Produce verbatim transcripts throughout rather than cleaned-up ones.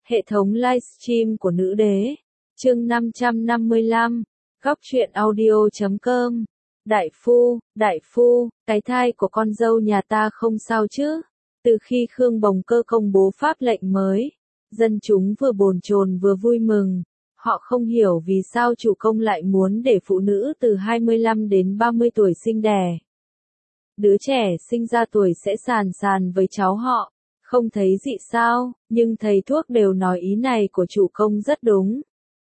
Hệ thống livestream của nữ đế. Chương năm trăm năm mươi lăm. Góc truyện audio chấm com. Đại phu, đại phu, cái thai của con dâu nhà ta không sao chứ? Từ khi Khương Bồng Cơ công bố pháp lệnh mới, dân chúng vừa bồn chồn vừa vui mừng. Họ không hiểu vì sao chủ công lại muốn để phụ nữ từ hai mươi lăm đến ba mươi tuổi sinh đẻ. Đứa trẻ sinh ra tuổi sẽ sàn sàn với cháu họ, không thấy dị sao, nhưng thầy thuốc đều nói ý này của chủ công rất đúng.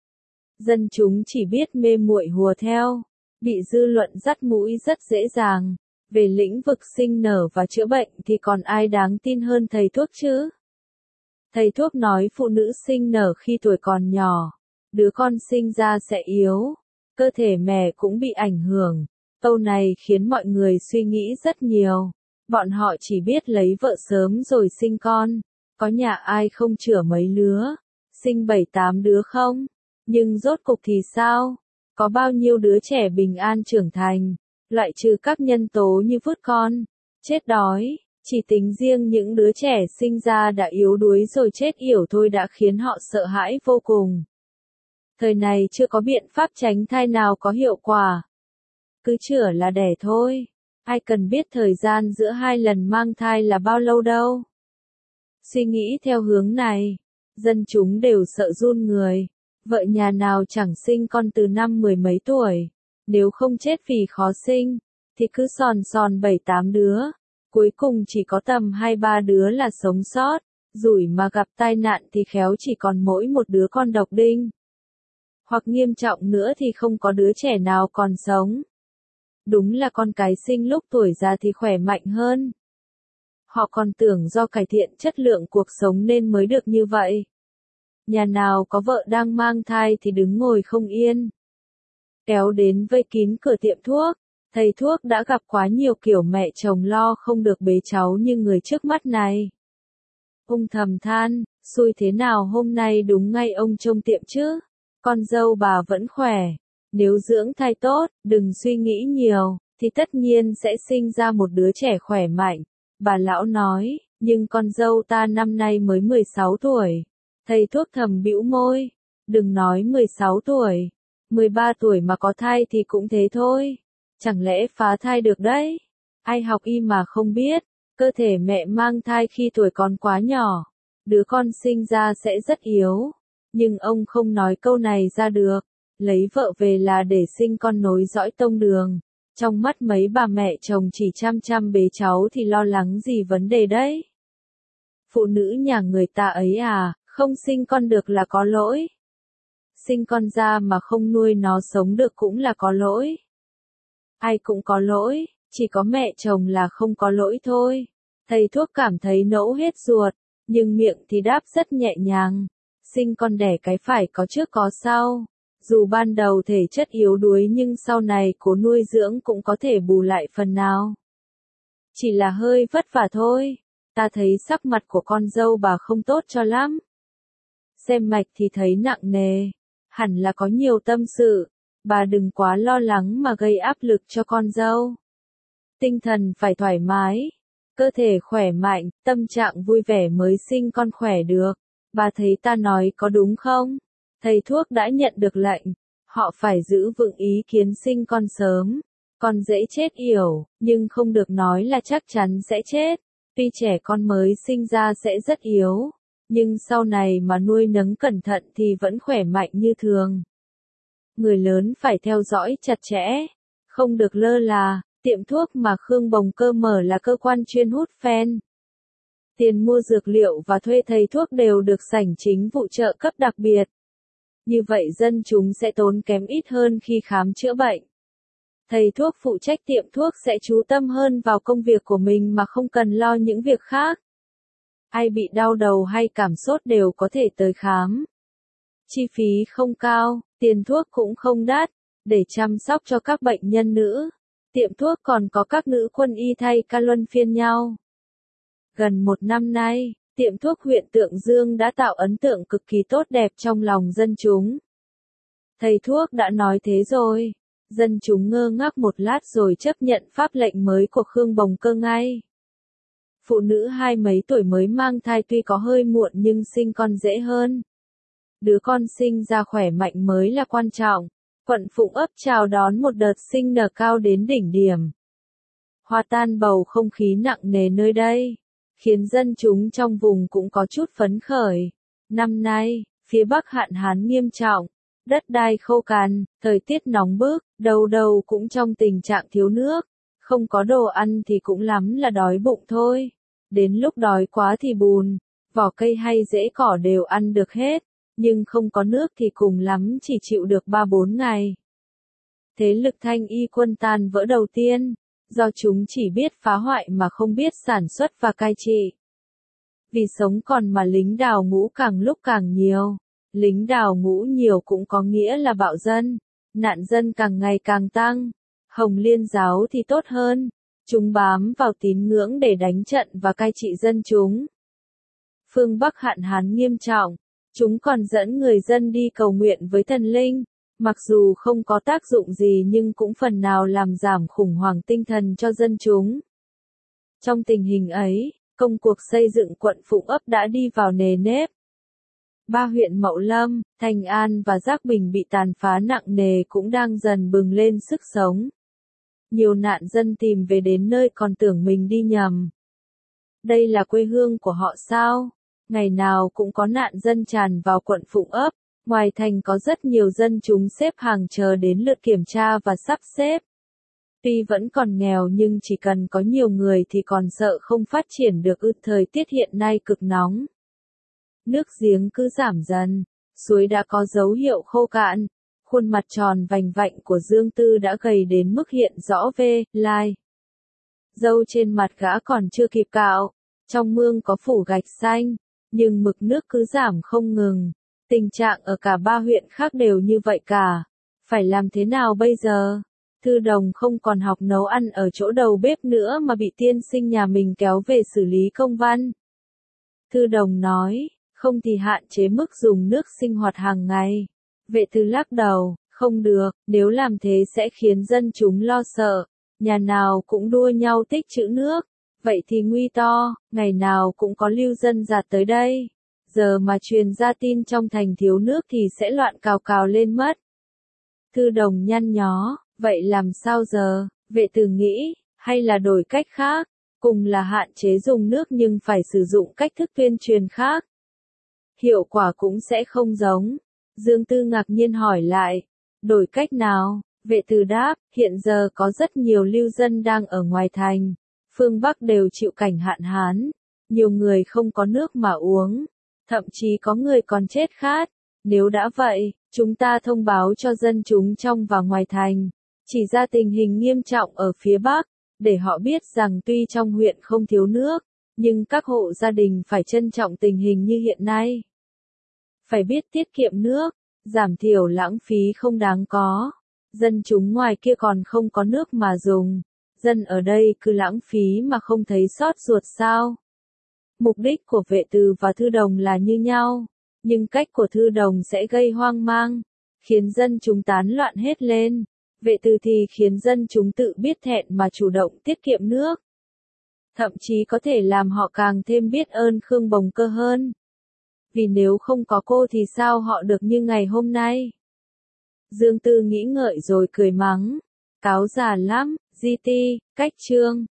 Dân chúng chỉ biết mê muội hùa theo, bị dư luận dắt mũi rất dễ dàng. Về lĩnh vực sinh nở và chữa bệnh thì còn ai đáng tin hơn thầy thuốc chứ? Thầy thuốc nói phụ nữ sinh nở khi tuổi còn nhỏ, đứa con sinh ra sẽ yếu, cơ thể mẹ cũng bị ảnh hưởng. Câu này khiến mọi người suy nghĩ rất nhiều. Bọn họ chỉ biết lấy vợ sớm rồi sinh con. Có nhà ai không chữa mấy lứa, sinh bảy tám đứa không? Nhưng rốt cục thì sao? Có bao nhiêu đứa trẻ bình an trưởng thành, loại trừ các nhân tố như vứt con, chết đói, chỉ tính riêng những đứa trẻ sinh ra đã yếu đuối rồi chết yểu thôi đã khiến họ sợ hãi vô cùng. Thời này chưa có biện pháp tránh thai nào có hiệu quả. Cứ chữa là đẻ thôi. Ai cần biết thời gian giữa hai lần mang thai là bao lâu đâu. Suy nghĩ theo hướng này, dân chúng đều sợ run người. Vợ nhà nào chẳng sinh con từ năm mười mấy tuổi, nếu không chết vì khó sinh, thì cứ sòn sòn bảy tám đứa, cuối cùng chỉ có tầm hai ba đứa là sống sót, rủi mà gặp tai nạn thì khéo chỉ còn mỗi một đứa con độc đinh. Hoặc nghiêm trọng nữa thì không có đứa trẻ nào còn sống. Đúng là con cái sinh lúc tuổi già thì khỏe mạnh hơn. Họ còn tưởng do cải thiện chất lượng cuộc sống nên mới được như vậy. Nhà nào có vợ đang mang thai thì đứng ngồi không yên. Kéo đến vây kín cửa tiệm thuốc, thầy thuốc đã gặp quá nhiều kiểu mẹ chồng lo không được bế cháu như người trước mắt này. Ông thầm than, xui thế nào hôm nay đúng ngay ông trông tiệm chứ, con dâu bà vẫn khỏe. Nếu dưỡng thai tốt, đừng suy nghĩ nhiều, thì tất nhiên sẽ sinh ra một đứa trẻ khỏe mạnh. Bà lão nói, nhưng con dâu ta năm nay mới mười sáu tuổi. Thầy thuốc thầm bĩu môi, đừng nói mười sáu tuổi, mười ba tuổi mà có thai thì cũng thế thôi. Chẳng lẽ phá thai được đấy? Ai học y mà không biết, cơ thể mẹ mang thai khi tuổi còn quá nhỏ, đứa con sinh ra sẽ rất yếu. Nhưng ông không nói câu này ra được. Lấy vợ về là để sinh con nối dõi tông đường. Trong mắt mấy bà mẹ chồng chỉ chăm chăm bế cháu thì lo lắng gì vấn đề đấy. Phụ nữ nhà người ta ấy à, không sinh con được là có lỗi. Sinh con ra mà không nuôi nó sống được cũng là có lỗi. Ai cũng có lỗi, chỉ có mẹ chồng là không có lỗi thôi. Thầy thuốc cảm thấy nẫu hết ruột, nhưng miệng thì đáp rất nhẹ nhàng. Sinh con đẻ cái phải có trước có sau. Dù ban đầu thể chất yếu đuối nhưng sau này cố nuôi dưỡng cũng có thể bù lại phần nào. Chỉ là hơi vất vả thôi. Ta thấy sắc mặt của con dâu bà không tốt cho lắm. Xem mạch thì thấy nặng nề. Hẳn là có nhiều tâm sự. Bà đừng quá lo lắng mà gây áp lực cho con dâu. Tinh thần phải thoải mái. Cơ thể khỏe mạnh, tâm trạng vui vẻ mới sinh con khỏe được. Bà thấy ta nói có đúng không? Thầy thuốc đã nhận được lệnh, họ phải giữ vững ý kiến sinh con sớm. Con dễ chết yểu, nhưng không được nói là chắc chắn sẽ chết. Tuy trẻ con mới sinh ra sẽ rất yếu, nhưng sau này mà nuôi nấng cẩn thận thì vẫn khỏe mạnh như thường. Người lớn phải theo dõi chặt chẽ, không được lơ là. Tiệm thuốc mà Khương Bồng Cơ mở là cơ quan chuyên hút phen. Tiền mua dược liệu và thuê thầy thuốc đều được sảnh chính vụ trợ cấp đặc biệt. Như vậy dân chúng sẽ tốn kém ít hơn khi khám chữa bệnh. Thầy thuốc phụ trách tiệm thuốc sẽ chú tâm hơn vào công việc của mình mà không cần lo những việc khác. Ai bị đau đầu hay cảm sốt đều có thể tới khám. Chi phí không cao, tiền thuốc cũng không đắt. Để chăm sóc cho các bệnh nhân nữ, tiệm thuốc còn có các nữ quân y thay ca luân phiên nhau. Gần một năm nay, tiệm thuốc huyện Tượng Dương đã tạo ấn tượng cực kỳ tốt đẹp trong lòng dân chúng. Thầy thuốc đã nói thế rồi. Dân chúng ngơ ngác một lát rồi chấp nhận pháp lệnh mới của Khương Bồng Cơ ngay. Phụ nữ hai mấy tuổi mới mang thai tuy có hơi muộn nhưng sinh con dễ hơn. Đứa con sinh ra khỏe mạnh mới là quan trọng. Quận Phụng Ấp chào đón một đợt sinh nở cao đến đỉnh điểm. Hòa tan bầu không khí nặng nề nơi đây, khiến dân chúng trong vùng cũng có chút phấn khởi. Năm nay, phía Bắc hạn hán nghiêm trọng, đất đai khô cằn, thời tiết nóng bức, đâu đâu cũng trong tình trạng thiếu nước, không có đồ ăn thì cũng lắm là đói bụng thôi. Đến lúc đói quá thì bùn, vỏ cây hay rễ cỏ đều ăn được hết, nhưng không có nước thì cùng lắm chỉ chịu được ba bốn ngày. Thế lực Thanh Y quân tan vỡ đầu tiên, do chúng chỉ biết phá hoại mà không biết sản xuất và cai trị. Vì sống còn mà lính đào ngũ càng lúc càng nhiều. Lính đào ngũ nhiều cũng có nghĩa là bạo dân, nạn dân càng ngày càng tăng. Hồng Liên giáo thì tốt hơn, chúng bám vào tín ngưỡng để đánh trận và cai trị dân chúng. Phương Bắc hạn hán nghiêm trọng, chúng còn dẫn người dân đi cầu nguyện với thần linh, mặc dù không có tác dụng gì nhưng cũng phần nào làm giảm khủng hoảng tinh thần cho dân chúng. Trong tình hình ấy, công cuộc xây dựng quận Phụng Ấp đã đi vào nề nếp. Ba huyện Mậu Lâm, Thành An và Giác Bình bị tàn phá nặng nề cũng đang dần bừng lên sức sống. Nhiều nạn dân tìm về đến nơi còn tưởng mình đi nhầm. Đây là quê hương của họ sao? Ngày nào cũng có nạn dân tràn vào quận Phụng Ấp, ngoài thành có rất nhiều dân chúng xếp hàng chờ đến lượt kiểm tra và sắp xếp. Tuy vẫn còn nghèo nhưng chỉ cần có nhiều người thì còn sợ không phát triển được ư. Thời tiết hiện nay cực nóng. Nước giếng cứ giảm dần, suối đã có dấu hiệu khô cạn, khuôn mặt tròn vành vạnh của Dương Tư đã gầy đến mức hiện rõ vê, lai. Râu trên mặt gã còn chưa kịp cạo, trong mương có phủ gạch xanh, nhưng mực nước cứ giảm không ngừng. Tình trạng ở cả ba huyện khác đều như vậy cả. Phải làm thế nào bây giờ? Thư Đồng không còn học nấu ăn ở chỗ đầu bếp nữa mà bị tiên sinh nhà mình kéo về xử lý công văn. Thư Đồng nói, không thì hạn chế mức dùng nước sinh hoạt hàng ngày. Vệ Từ lắc đầu, không được, nếu làm thế sẽ khiến dân chúng lo sợ, nhà nào cũng đua nhau tích trữ nước, vậy thì nguy to, ngày nào cũng có lưu dân dạt tới đây. Giờ mà truyền ra tin trong thành thiếu nước thì sẽ loạn cào cào lên mất. Thư Đồng nhăn nhó, vậy làm sao giờ? Vệ Từ nghĩ, hay là đổi cách khác, cùng là hạn chế dùng nước nhưng phải sử dụng cách thức tuyên truyền khác. Hiệu quả cũng sẽ không giống. Dương Tư ngạc nhiên hỏi lại, đổi cách nào? Vệ Từ đáp, hiện giờ có rất nhiều lưu dân đang ở ngoài thành, phương Bắc đều chịu cảnh hạn hán, nhiều người không có nước mà uống, thậm chí có người còn chết khát. Nếu đã vậy, chúng ta thông báo cho dân chúng trong và ngoài thành, chỉ ra tình hình nghiêm trọng ở phía Bắc, để họ biết rằng tuy trong huyện không thiếu nước, nhưng các hộ gia đình phải trân trọng tình hình như hiện nay. Phải biết tiết kiệm nước, giảm thiểu lãng phí không đáng có. Dân chúng ngoài kia còn không có nước mà dùng, dân ở đây cứ lãng phí mà không thấy xót ruột sao? Mục đích của Vệ Từ và Thư Đồng là như nhau, nhưng cách của Thư Đồng sẽ gây hoang mang, khiến dân chúng tán loạn hết lên. Vệ Từ thì khiến dân chúng tự biết thẹn mà chủ động tiết kiệm nước. Thậm chí có thể làm họ càng thêm biết ơn Khương Bồng Cơ hơn. Vì nếu không có cô thì sao họ được như ngày hôm nay? Dương Tư nghĩ ngợi rồi cười mắng. Cáo già lắm, gi ti, cách chương.